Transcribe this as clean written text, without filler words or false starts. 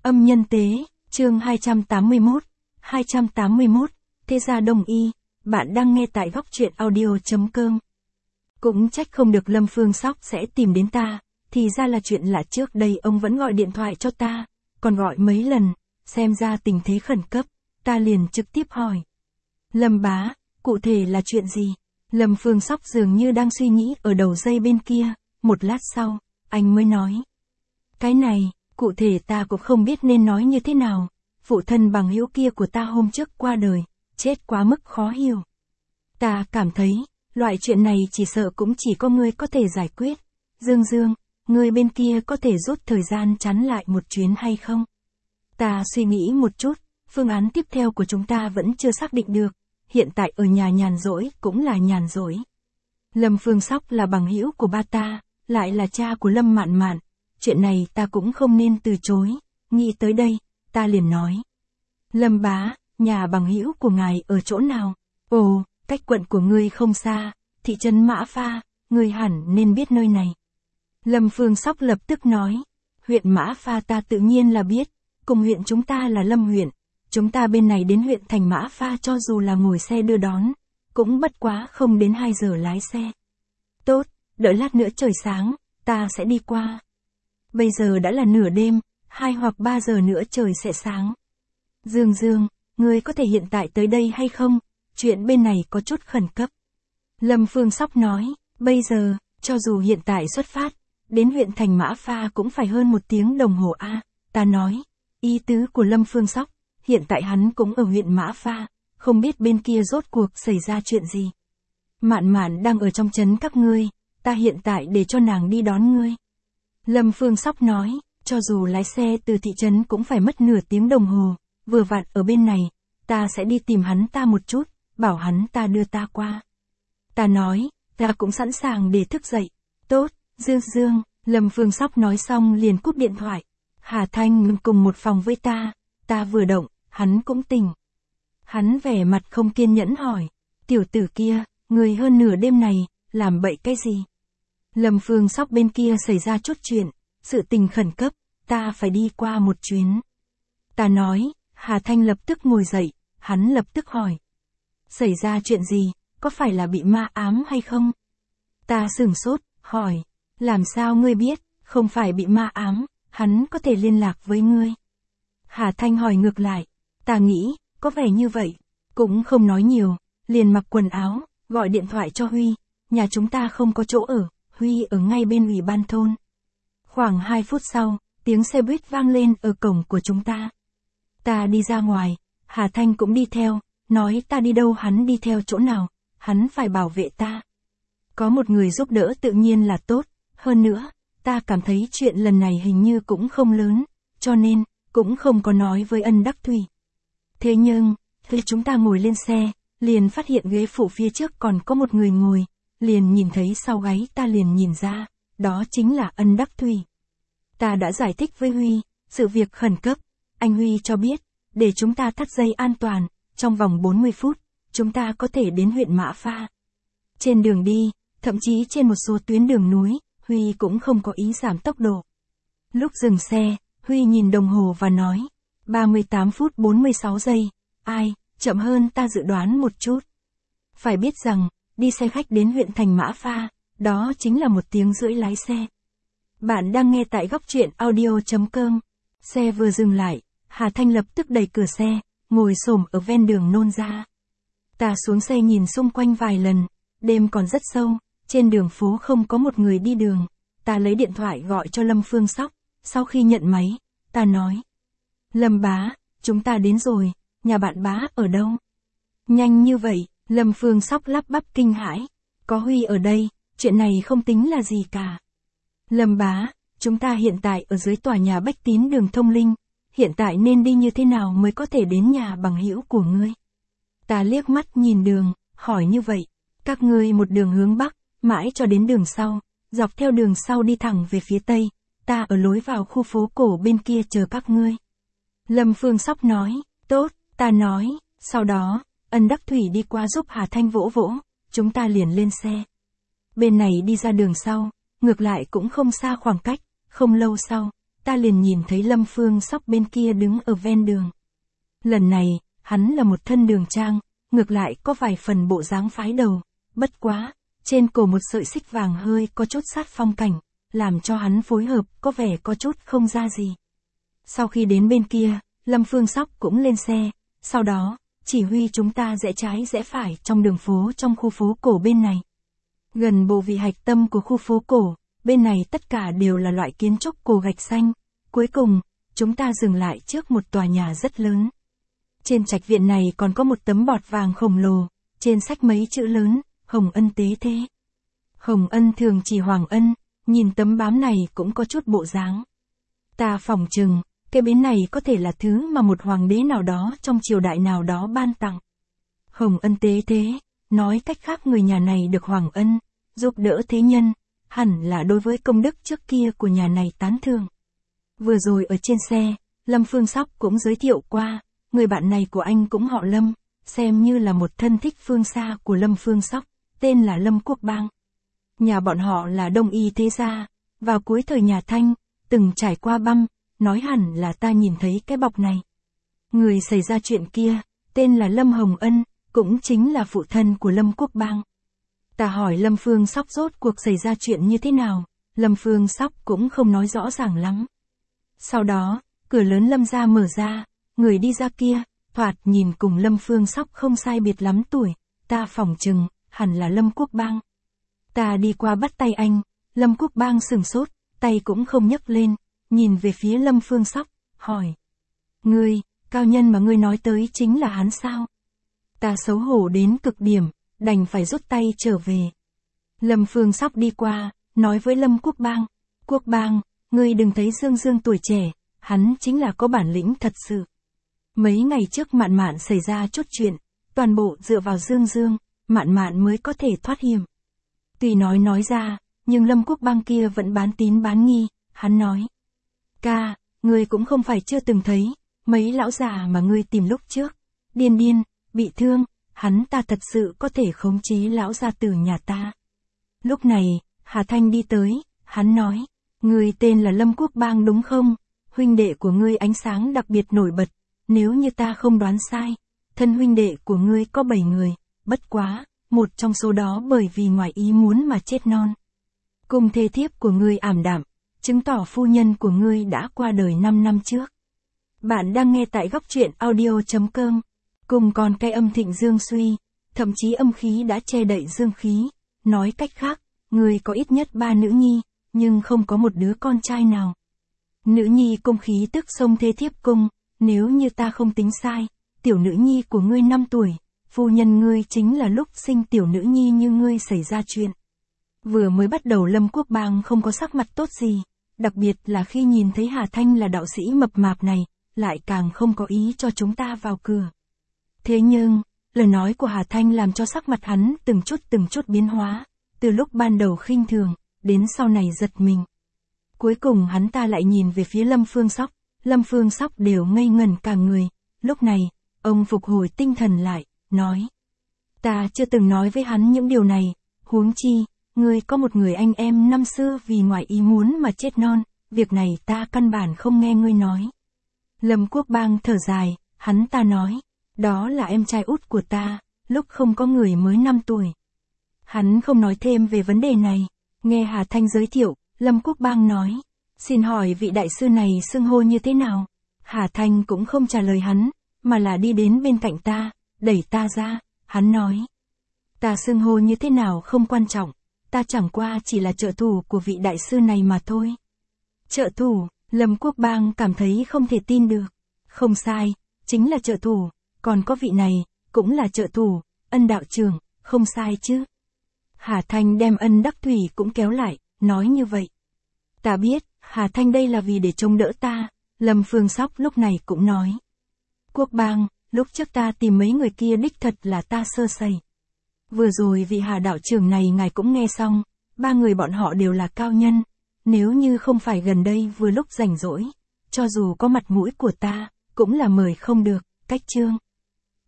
Âm nhân tế, chương 281, Thế gia Đông Y, bạn đang nghe tại góc truyện audio.com. Cũng trách không được Lâm Phương Sóc sẽ tìm đến ta, thì ra là chuyện lạ trước đây ông vẫn gọi điện thoại cho ta, còn gọi mấy lần, xem ra tình thế khẩn cấp, ta liền trực tiếp hỏi. Lâm bá, cụ thể là chuyện gì? Lâm Phương Sóc dường như đang suy nghĩ ở đầu dây bên kia, một lát sau, anh mới nói. Cái này, cụ thể ta cũng không biết nên nói như thế nào, phụ thân bằng hữu kia của ta hôm trước qua đời, chết quá mức khó hiểu. Ta cảm thấy, loại chuyện này chỉ sợ cũng chỉ có ngươi có thể giải quyết. Dương, ngươi bên kia có thể rút thời gian chắn lại một chuyến hay không? Ta suy nghĩ một chút, phương án tiếp theo của chúng ta vẫn chưa xác định được, hiện tại ở nhà nhàn rỗi cũng là nhàn rỗi. Lâm Phương Sóc là bằng hữu của ba ta, lại là cha của Lâm Mạn Mạn, chuyện này ta cũng không nên từ chối, nghĩ tới đây, ta liền nói. Lâm bá, nhà bằng hữu của ngài ở chỗ nào? Ồ, cách quận của ngươi không xa, thị trấn Mã Pha, ngươi hẳn nên biết nơi này. Lâm Phương Sóc lập tức nói, huyện Mã Pha ta tự nhiên là biết, cùng huyện chúng ta là Lâm huyện, chúng ta bên này đến huyện thành Mã Pha cho dù là ngồi xe đưa đón, cũng bất quá không đến 2 giờ lái xe. Tốt, đợi lát nữa trời sáng, ta sẽ đi qua. Bây giờ đã là nửa đêm, 2 hoặc 3 giờ nữa trời sẽ sáng. Dương, ngươi có thể hiện tại tới đây hay không? Chuyện bên này có chút khẩn cấp. Lâm Phương Sóc nói, bây giờ, cho dù hiện tại xuất phát, đến huyện thành Mã Pha cũng phải hơn 1 tiếng đồng hồ a. Ta nói, ý tứ của Lâm Phương Sóc, hiện tại hắn cũng ở huyện Mã Pha, không biết bên kia rốt cuộc xảy ra chuyện gì. Mạn Mạn đang ở trong trấn các ngươi, ta hiện tại để cho nàng đi đón ngươi. Lâm Phương Sóc nói, cho dù lái xe từ thị trấn cũng phải mất nửa tiếng đồng hồ, vừa vặn ở bên này, ta sẽ đi tìm hắn ta một chút, bảo hắn ta đưa ta qua. Ta nói, ta cũng sẵn sàng để thức dậy. Tốt, Dương, Lâm Phương Sóc nói xong liền cúp điện thoại. Hà Thanh cùng một phòng với ta vừa động, hắn cũng tỉnh. Hắn vẻ mặt không kiên nhẫn hỏi, tiểu tử kia, người hơn nửa đêm này, làm bậy cái gì? Lâm Phương Sóc bên kia xảy ra chút chuyện, sự tình khẩn cấp, ta phải đi qua một chuyến. Ta nói, Hà Thanh lập tức ngồi dậy, hắn lập tức hỏi. Xảy ra chuyện gì, có phải là bị ma ám hay không? Ta sửng sốt, hỏi, làm sao ngươi biết, không phải bị ma ám, hắn có thể liên lạc với ngươi. Hà Thanh hỏi ngược lại, ta nghĩ, có vẻ như vậy, cũng không nói nhiều, liền mặc quần áo, gọi điện thoại cho Huy, nhà chúng ta không có chỗ ở, Huy ở ngay bên ủy ban thôn. Khoảng 2 phút sau, tiếng xe buýt vang lên ở cổng của chúng ta. Ta đi ra ngoài, Hà Thanh cũng đi theo, nói ta đi đâu hắn đi theo chỗ nào, hắn phải bảo vệ ta. Có một người giúp đỡ tự nhiên là tốt, hơn nữa, ta cảm thấy chuyện lần này hình như cũng không lớn, cho nên, cũng không có nói với Ân Đắc Thủy. Thế nhưng, khi chúng ta ngồi lên xe, liền phát hiện ghế phụ phía trước còn có một người ngồi, liền nhìn thấy sau gáy ta liền nhìn ra, đó chính là Ân Đắc Thủy. Ta đã giải thích với Huy, sự việc khẩn cấp, anh Huy cho biết, để chúng ta thắt dây an toàn, trong vòng 40 phút, chúng ta có thể đến huyện Mã Pha. Trên đường đi, thậm chí trên một số tuyến đường núi, Huy cũng không có ý giảm tốc độ. Lúc dừng xe, Huy nhìn đồng hồ và nói, 38 phút 46 giây, ai, chậm hơn ta dự đoán một chút. Phải biết rằng, đi xe khách đến huyện thành Mã Pha, đó chính là 1 tiếng rưỡi lái xe. Bạn đang nghe tại góc truyện audio.com. Xe vừa dừng lại, Hà Thanh lập tức đẩy cửa xe, ngồi xổm ở ven đường nôn ra. Ta xuống xe nhìn xung quanh vài lần, đêm còn rất sâu, trên đường phố không có một người đi đường. Ta lấy điện thoại gọi cho Lâm Phương Sóc, sau khi nhận máy, ta nói. Lâm bá, chúng ta đến rồi, nhà bạn bá ở đâu? Nhanh như vậy, Lâm Phương Sóc lắp bắp kinh hãi. Có Huy ở đây, chuyện này không tính là gì cả. Lâm bá, chúng ta hiện tại ở dưới tòa nhà Bách Tín đường Thông Linh, hiện tại nên đi như thế nào mới có thể đến nhà bằng hữu của ngươi? Ta liếc mắt nhìn đường, hỏi như vậy, các ngươi một đường hướng Bắc, mãi cho đến đường sau, dọc theo đường sau đi thẳng về phía Tây, ta ở lối vào khu phố cổ bên kia chờ các ngươi. Lâm Phương Sóc nói, tốt, ta nói, sau đó, Ân Đắc Thủy đi qua giúp Hà Thanh vỗ vỗ, chúng ta liền lên xe. Bên này đi ra đường sau, ngược lại cũng không xa khoảng cách, không lâu sau, ta liền nhìn thấy Lâm Phương Sóc bên kia đứng ở ven đường. Lần này, hắn là một thân đường trang, ngược lại có vài phần bộ dáng phái đầu, bất quá, trên cổ một sợi xích vàng hơi có chút sát phong cảnh, làm cho hắn phối hợp có vẻ có chút không ra gì. Sau khi đến bên kia, Lâm Phương Sóc cũng lên xe, sau đó, chỉ huy chúng ta rẽ trái rẽ phải trong đường phố trong khu phố cổ bên này. Gần bộ vị hạch tâm của khu phố cổ, bên này tất cả đều là loại kiến trúc cổ gạch xanh. Cuối cùng, chúng ta dừng lại trước một tòa nhà rất lớn. Trên trạch viện này còn có một tấm bọt vàng khổng lồ, trên sách mấy chữ lớn, Hồng Ân tế thế. Hồng Ân thường chỉ Hoàng Ân, nhìn tấm bám này cũng có chút bộ dáng. Ta phỏng chừng, cái bến này có thể là thứ mà một hoàng đế nào đó trong triều đại nào đó ban tặng. Hồng Ân tế thế, nói cách khác người nhà này được Hoàng Ân giúp đỡ thế nhân, hẳn là đối với công đức trước kia của nhà này tán thưởng. Vừa rồi ở trên xe, Lâm Phương Sóc cũng giới thiệu qua, người bạn này của anh cũng họ Lâm, xem như là một thân thích phương xa của Lâm Phương Sóc, tên là Lâm Quốc Bang. Nhà bọn họ là Đông Y thế gia, vào cuối thời nhà Thanh, từng trải qua băm, nói hẳn là ta nhìn thấy cái bọc này. Người xảy ra chuyện kia, tên là Lâm Hồng Ân, cũng chính là phụ thân của Lâm Quốc Bang. Ta hỏi Lâm Phương Sóc rốt cuộc xảy ra chuyện như thế nào, Lâm Phương Sóc cũng không nói rõ ràng lắm. Sau đó, cửa lớn Lâm gia mở ra, người đi ra kia, thoạt nhìn cùng Lâm Phương Sóc không sai biệt lắm tuổi, ta phỏng chừng, hẳn là Lâm Quốc Bang. Ta đi qua bắt tay anh, Lâm Quốc Bang sửng sốt, tay cũng không nhấc lên, nhìn về phía Lâm Phương Sóc, hỏi. Ngươi, cao nhân mà ngươi nói tới chính là hắn sao? Ta xấu hổ đến cực điểm, đành phải rút tay trở về. Lâm Phương Sóc đi qua, nói với Lâm Quốc Bang. Quốc Bang, ngươi đừng thấy Dương Dương tuổi trẻ, hắn chính là có bản lĩnh thật sự. Mấy ngày trước Mạn Mạn xảy ra chút chuyện, toàn bộ dựa vào Dương Dương, Mạn Mạn mới có thể thoát hiểm. Tuy nói ra, nhưng Lâm Quốc Bang kia vẫn bán tín bán nghi, hắn nói. Ca, ngươi cũng không phải chưa từng thấy, mấy lão già mà ngươi tìm lúc trước, điên, bị thương, hắn ta thật sự có thể khống chế lão gia tử nhà ta. Lúc này, Hà Thanh đi tới, hắn nói, ngươi tên là Lâm Quốc Bang đúng không? Huynh đệ của ngươi ánh sáng đặc biệt nổi bật, nếu như ta không đoán sai, thân huynh đệ của ngươi có 7 người, bất quá, một trong số đó bởi vì ngoài ý muốn mà chết non. Cùng thê thiếp của ngươi ảm đạm, chứng tỏ phu nhân của ngươi đã qua đời 5 năm trước. Bạn đang nghe tại góc truyện audio.com. Cùng còn cái âm thịnh dương suy, thậm chí âm khí đã che đậy dương khí. Nói cách khác, ngươi có ít nhất 3 nữ nhi, nhưng không có một đứa con trai nào. Nữ nhi cung khí tức xông thê thiếp cung, nếu như ta không tính sai, tiểu nữ nhi của ngươi 5 tuổi, phu nhân ngươi chính là lúc sinh tiểu nữ nhi như ngươi xảy ra chuyện. Vừa mới bắt đầu Lâm Quốc Bang không có sắc mặt tốt gì, đặc biệt là khi nhìn thấy Hà Thanh là đạo sĩ mập mạp này, lại càng không có ý cho chúng ta vào cửa. Thế nhưng, lời nói của Hà Thanh làm cho sắc mặt hắn từng chút biến hóa, từ lúc ban đầu khinh thường, đến sau này giật mình. Cuối cùng hắn ta lại nhìn về phía Lâm Phương Sóc, Lâm Phương Sóc đều ngây ngẩn cả người, lúc này, ông phục hồi tinh thần lại, nói. Ta chưa từng nói với hắn những điều này, huống chi, ngươi có một người anh em năm xưa vì ngoài ý muốn mà chết non, việc này ta căn bản không nghe ngươi nói. Lâm Quốc Bang thở dài, hắn ta nói, đó là em trai út của ta, lúc không có người mới 5 tuổi. Hắn không nói thêm về vấn đề này, nghe Hà Thanh giới thiệu, Lâm Quốc Bang nói, xin hỏi vị đại sư này xưng hô như thế nào? Hà Thanh cũng không trả lời hắn, mà là đi đến bên cạnh ta, đẩy ta ra, hắn nói. Ta xưng hô như thế nào không quan trọng, ta chẳng qua chỉ là trợ thủ của vị đại sư này mà thôi. Trợ thủ, Lâm Quốc Bang cảm thấy không thể tin được. Không sai, chính là trợ thủ, còn có vị này, cũng là trợ thủ, Ân đạo trưởng, không sai chứ. Hà Thanh đem Ân Đắc Thủy cũng kéo lại, nói như vậy. Ta biết, Hà Thanh đây là vì để trông đỡ ta, Lâm Phương Sóc lúc này cũng nói. Quốc Bang, lúc trước ta tìm mấy người kia đích thật là ta sơ sẩy. Vừa rồi vị Hà đạo trưởng này ngài cũng nghe xong, 3 người bọn họ đều là cao nhân, nếu như không phải gần đây vừa lúc rảnh rỗi, cho dù có mặt mũi của ta, cũng là mời không được, cách chương.